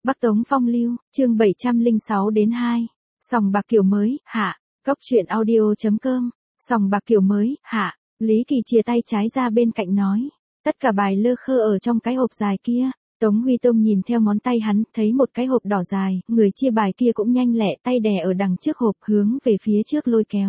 Bắc Tống Phong Lưu, chương 706-2. Sòng bạc kiểu mới, hạ. Cốc truyện audio.com. Sòng bạc kiểu mới, hạ. Lý Kỳ chìa tay trái ra bên cạnh nói. Tất cả bài lơ khơ ở trong cái hộp dài kia. Tống Huy Tông nhìn theo ngón tay hắn, thấy một cái hộp đỏ dài, người chia bài kia cũng nhanh lẹ tay đè ở đằng trước hộp hướng về phía trước lôi kéo.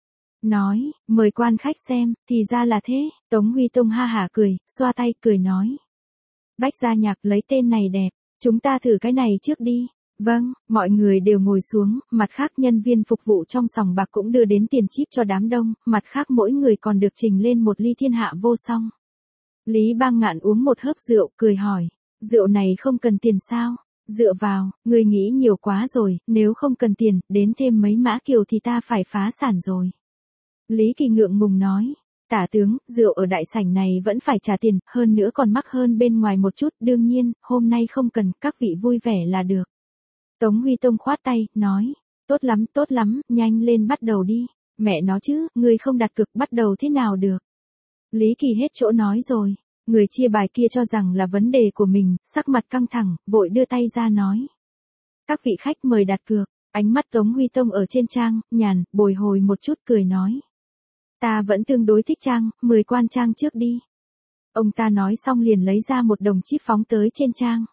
Nói, mời quan khách xem, thì ra là thế. Tống Huy Tông ha hả cười, xoa tay cười nói. Bách Gia Nhạc lấy tên này đẹp, chúng ta thử cái này trước đi. Vâng, mọi người đều ngồi xuống, mặt khác nhân viên phục vụ trong sòng bạc cũng đưa đến tiền chíp cho đám đông, mặt khác mỗi người còn được trình lên một ly thiên hạ vô song. Lý Bang Ngạn uống một hớp rượu, cười hỏi, rượu này không cần tiền sao? Dựa vào, người nghĩ nhiều quá rồi, nếu không cần tiền, đến thêm mấy mã kiều thì ta phải phá sản rồi. Lý Kỳ ngượng ngùng nói, tả tướng, rượu ở đại sảnh này vẫn phải trả tiền, hơn nữa còn mắc hơn bên ngoài một chút, đương nhiên, hôm nay không cần, các vị vui vẻ là được. Tống Huy Tông khoát tay, nói, tốt lắm, nhanh lên bắt đầu đi, mẹ nó chứ, người không đặt cược bắt đầu thế nào được. Lý Kỳ hết chỗ nói rồi, người chia bài kia cho rằng là vấn đề của mình, sắc mặt căng thẳng, vội đưa tay ra nói. Các vị khách mời đặt cược, ánh mắt Tống Huy Tông ở trên trang, nhàn, bồi hồi một chút cười nói. Ta vẫn tương đối thích trang, 10 quan trang trước đi. Ông ta nói xong liền lấy ra một đồng chíp phóng tới trên trang.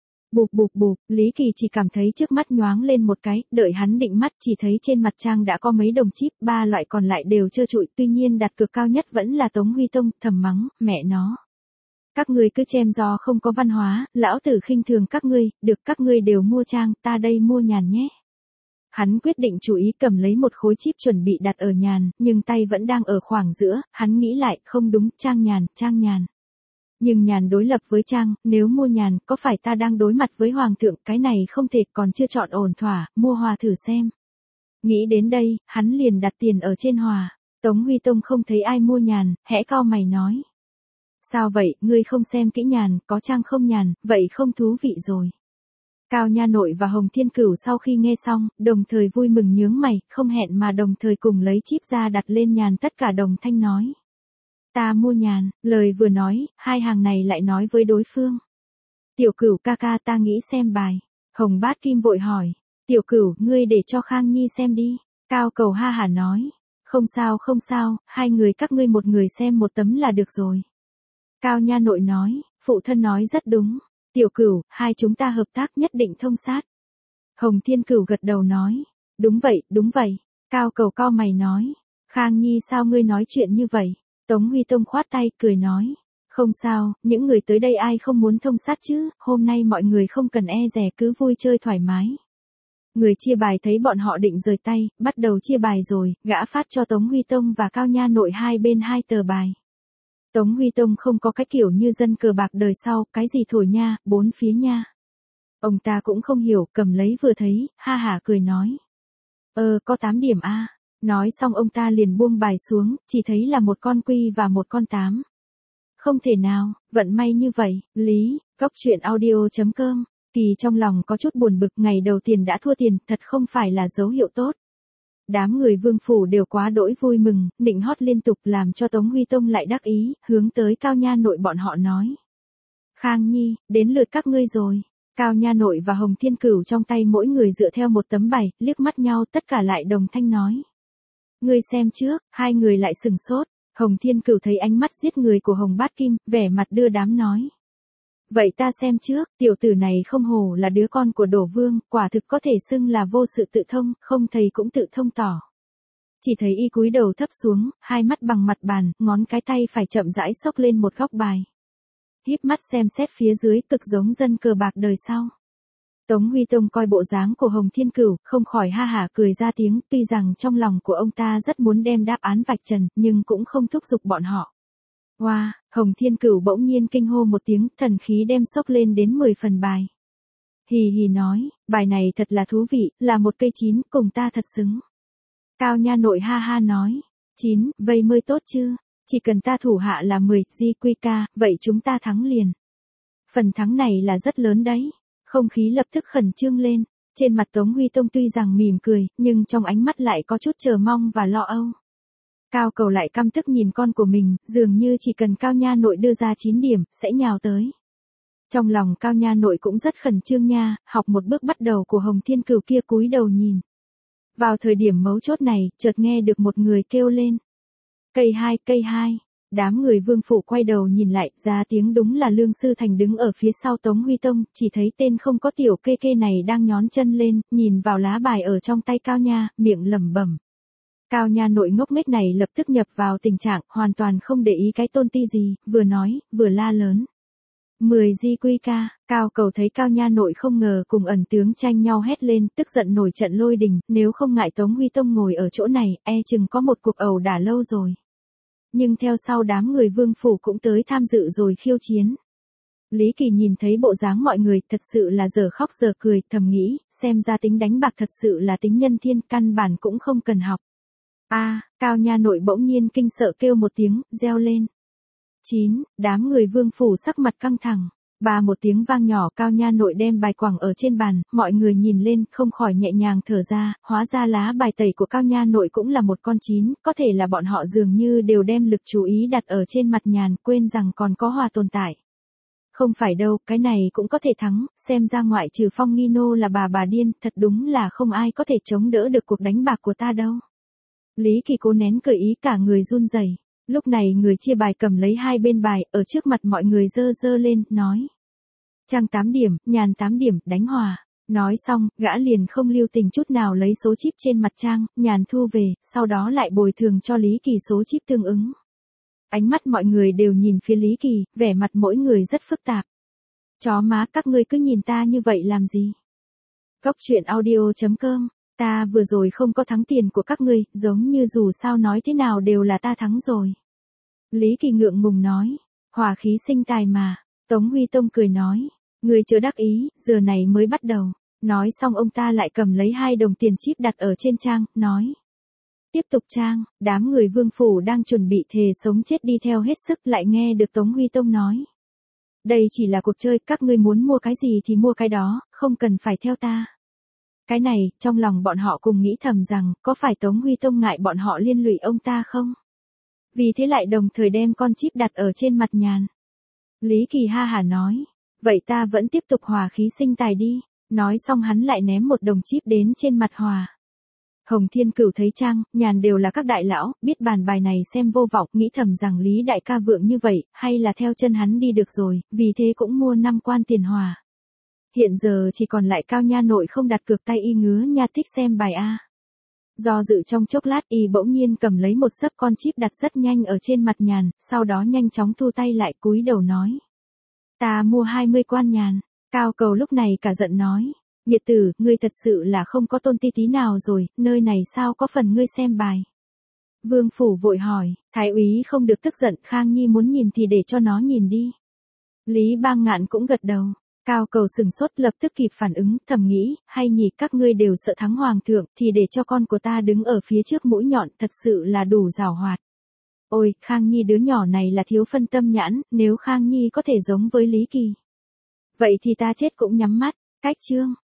Bụp, Lý Kỳ chỉ cảm thấy trước mắt nhoáng lên một cái, đợi hắn định mắt chỉ thấy trên mặt trang đã có mấy đồng chíp, 3 loại còn lại đều trơ trụi, tuy nhiên đặt cược cao nhất vẫn là Tống Huy Tông, thầm mắng, mẹ nó. Các ngươi cứ chém gió không có văn hóa, lão tử khinh thường các ngươi, được các ngươi đều mua trang, ta đây mua nhàn nhé. Hắn quyết định chú ý cầm lấy một khối chíp chuẩn bị đặt ở nhàn, nhưng tay vẫn đang ở khoảng giữa, hắn nghĩ lại, không đúng, trang nhàn. Nhưng nhàn đối lập với trang, nếu mua nhàn, có phải ta đang đối mặt với hoàng thượng, cái này không thể, còn chưa chọn ổn thỏa, mua hòa thử xem. Nghĩ đến đây, hắn liền đặt tiền ở trên hòa. Tống Huy Tông không thấy ai mua nhàn, hẽ cau mày nói. Sao vậy, ngươi không xem kỹ nhàn, có trang không nhàn, vậy không thú vị rồi. Cao Nha Nội và Hồng Thiên Cửu sau khi nghe xong, đồng thời vui mừng nhướng mày, không hẹn mà đồng thời cùng lấy chíp ra đặt lên nhàn, tất cả đồng thanh nói. Ta mua nhàn, lời vừa nói, hai hàng này lại nói với đối phương. Tiểu Cửu ca ca, ta nghĩ xem bài. Hồng Bát Kim vội hỏi. Tiểu Cửu, ngươi để cho Khang Nhi xem đi. Cao Cầu ha hả nói. Không sao, hai người các ngươi một người xem một tấm là được rồi. Cao Nha Nội nói, phụ thân nói rất đúng. Tiểu Cửu, hai chúng ta hợp tác nhất định thông sát. Hồng Thiên Cửu gật đầu nói. Đúng vậy. Cao Cầu cau mày nói. Khang Nhi sao ngươi nói chuyện như vậy? Tống Huy Tông khoát tay, cười nói. Không sao, những người tới đây ai không muốn thông sát chứ, hôm nay mọi người không cần e dè, cứ vui chơi thoải mái. Người chia bài thấy bọn họ định rời tay, bắt đầu chia bài rồi, gã phát cho Tống Huy Tông và Cao Nha Nội hai bên 2 tờ bài. Tống Huy Tông không có cái kiểu như dân cờ bạc đời sau, cái gì thổi nha, 4 phía nha. Ông ta cũng không hiểu, cầm lấy vừa thấy, ha hả cười nói. Có 8 điểm a. Nói xong ông ta liền buông bài xuống, chỉ thấy là một con quy và một con 8. Không thể nào, vận may như vậy, Lý, Cốc truyện audio.com. Kỳ trong lòng có chút buồn bực, ngày đầu tiền đã thua tiền, thật không phải là dấu hiệu tốt. Đám người Vương phủ đều quá đỗi vui mừng, nịnh hót liên tục làm cho Tống Huy Tông lại đắc ý, hướng tới Cao Nha Nội bọn họ nói. Khang Nhi, đến lượt các ngươi rồi. Cao Nha Nội và Hồng Thiên Cửu trong tay mỗi người dựa theo một tấm bài, liếc mắt nhau, tất cả lại đồng thanh nói. Ngươi xem trước, hai người lại sừng sốt. Hồng Thiên Cửu thấy ánh mắt giết người của Hồng Bát Kim, vẻ mặt đưa đám nói. Vậy ta xem trước, tiểu tử này không hổ là đứa con của Đổ Vương, quả thực có thể xưng là vô sự tự thông, không thầy cũng tự thông tỏ. Chỉ thấy y cúi đầu thấp xuống, hai mắt bằng mặt bàn, ngón cái tay phải chậm rãi xốc lên một góc bài. Híp mắt xem xét phía dưới, cực giống dân cờ bạc đời sau. Tống Huy Tông coi bộ dáng của Hồng Thiên Cửu, không khỏi ha hả cười ra tiếng, tuy rằng trong lòng của ông ta rất muốn đem đáp án vạch trần, nhưng cũng không thúc giục bọn họ. Wow, Hồng Thiên Cửu bỗng nhiên kinh hô một tiếng, thần khí đem xốc lên đến 10 phần bài. Hì nói, bài này thật là thú vị, là một cây 9, cùng ta thật xứng. Cao Nha Nội ha ha nói, 9, vây mới tốt chứ, chỉ cần ta thủ hạ là 10, GQK, vậy chúng ta thắng liền. Phần thắng này là rất lớn đấy. Không khí lập tức khẩn trương lên, trên mặt Tống Huy Tông tuy rằng mỉm cười, nhưng trong ánh mắt lại có chút chờ mong và lo âu. Cao Cầu lại căm tức nhìn con của mình, dường như chỉ cần Cao Nha Nội đưa ra 9 điểm, sẽ nhào tới. Trong lòng Cao Nha Nội cũng rất khẩn trương nha, học một bước bắt đầu của Hồng Thiên Cửu kia cúi đầu nhìn. Vào thời điểm mấu chốt này, chợt nghe được một người kêu lên. Cây hai, cây hai. Đám người Vương phủ quay đầu nhìn lại, ra tiếng đúng là Lương Sư Thành đứng ở phía sau Tống Huy Tông, chỉ thấy tên không có tiểu kê kê này đang nhón chân lên, nhìn vào lá bài ở trong tay Cao Nha, miệng lẩm bẩm. Cao Nha Nội ngốc nghếch này lập tức nhập vào tình trạng hoàn toàn không để ý cái tôn ti gì, vừa nói, vừa la lớn. 10 di quy ca, Cao Cầu thấy Cao Nha Nội không ngờ cùng ẩn tướng tranh nhau hét lên, tức giận nổi trận lôi đình, nếu không ngại Tống Huy Tông ngồi ở chỗ này, chừng có một cuộc ẩu đả lâu rồi. Nhưng theo sau đám người Vương phủ cũng tới tham dự rồi khiêu chiến. Lý Kỳ nhìn thấy bộ dáng mọi người thật sự là giờ khóc giờ cười, thầm nghĩ, xem ra tính đánh bạc thật sự là tính nhân thiên, căn bản cũng không cần học. Cao Nha Nội bỗng nhiên kinh sợ kêu một tiếng, reo lên. 9, đám người Vương phủ sắc mặt căng thẳng. Một tiếng vang nhỏ, Cao Nha Nội đem bài quẳng ở trên bàn, mọi người nhìn lên, không khỏi nhẹ nhàng thở ra, hóa ra lá bài tẩy của Cao Nha Nội cũng là một con 9, có thể là bọn họ dường như đều đem lực chú ý đặt ở trên mặt nhàn, quên rằng còn có hòa tồn tại. Không phải đâu, cái này cũng có thể thắng, xem ra ngoại trừ Phong Nghi Nô là bà điên, thật đúng là không ai có thể chống đỡ được cuộc đánh bạc của ta đâu. Lý Kỳ cố nén cười ý, cả người run rẩy. Lúc này người chia bài cầm lấy hai bên bài, ở trước mặt mọi người giơ lên, nói. Trang 8 điểm, nhàn 8 điểm, đánh hòa. Nói xong, gã liền không lưu tình chút nào lấy số chip trên mặt Trang, nhàn thu về, sau đó lại bồi thường cho Lý Kỳ số chip tương ứng. Ánh mắt mọi người đều nhìn phía Lý Kỳ, vẻ mặt mỗi người rất phức tạp. Chó má, các ngươi cứ nhìn ta như vậy làm gì? Góc truyện audio.com. Ta vừa rồi không có thắng tiền của các ngươi, giống như dù sao nói thế nào đều là ta thắng rồi. Lý Kỳ ngượng ngùng nói, hòa khí sinh tài mà. Tống Huy Tông cười nói, ngươi chưa đắc ý, giờ này mới bắt đầu. Nói xong ông ta lại cầm lấy 2 đồng tiền chip đặt ở trên Trang, nói. Tiếp tục Trang, đám người Vương phủ đang chuẩn bị thề sống chết đi theo hết sức, lại nghe được Tống Huy Tông nói. Đây chỉ là cuộc chơi, các ngươi muốn mua cái gì thì mua cái đó, không cần phải theo ta. Cái này, trong lòng bọn họ cùng nghĩ thầm rằng, có phải Tống Huy Tông ngại bọn họ liên lụy ông ta không? Vì thế lại đồng thời đem con chip đặt ở trên mặt nhàn. Lý Kỳ ha hả nói, vậy ta vẫn tiếp tục hòa khí sinh tài đi. Nói xong hắn lại ném 1 đồng chip đến trên mặt hòa. Hồng Thiên Cửu thấy Trang, nhàn đều là các đại lão, biết bàn bài này xem vô vọng, nghĩ thầm rằng Lý đại ca vượng như vậy, hay là theo chân hắn đi được rồi, vì thế cũng mua 5 quan tiền hòa. Hiện giờ chỉ còn lại Cao Nha Nội không đặt cược tay y ngứa nha, thích xem bài A. Do dự trong chốc lát y bỗng nhiên cầm lấy một xấp con chip đặt rất nhanh ở trên mặt nhàn, sau đó nhanh chóng thu tay lại cúi đầu nói. Ta mua 20 quan nhàn. Cao Cầu lúc này cả giận nói. Nhiệt tử, ngươi thật sự là không có tôn ti tí nào rồi, nơi này sao có phần ngươi xem bài. Vương phủ vội hỏi, thái úy không được tức giận, Khang Nhi muốn nhìn thì để cho nó nhìn đi. Lý Bang Ngạn cũng gật đầu. Cao Cầu sừng sốt lập tức kịp phản ứng, thầm nghĩ, hay nhỉ, các ngươi đều sợ thắng hoàng thượng, thì để cho con của ta đứng ở phía trước mũi nhọn, thật sự là đủ giàu hoạt. Ôi, Khang Nhi đứa nhỏ này là thiếu phân tâm nhãn, nếu Khang Nhi có thể giống với Lý Kỳ. Vậy thì ta chết cũng nhắm mắt. Cách chương.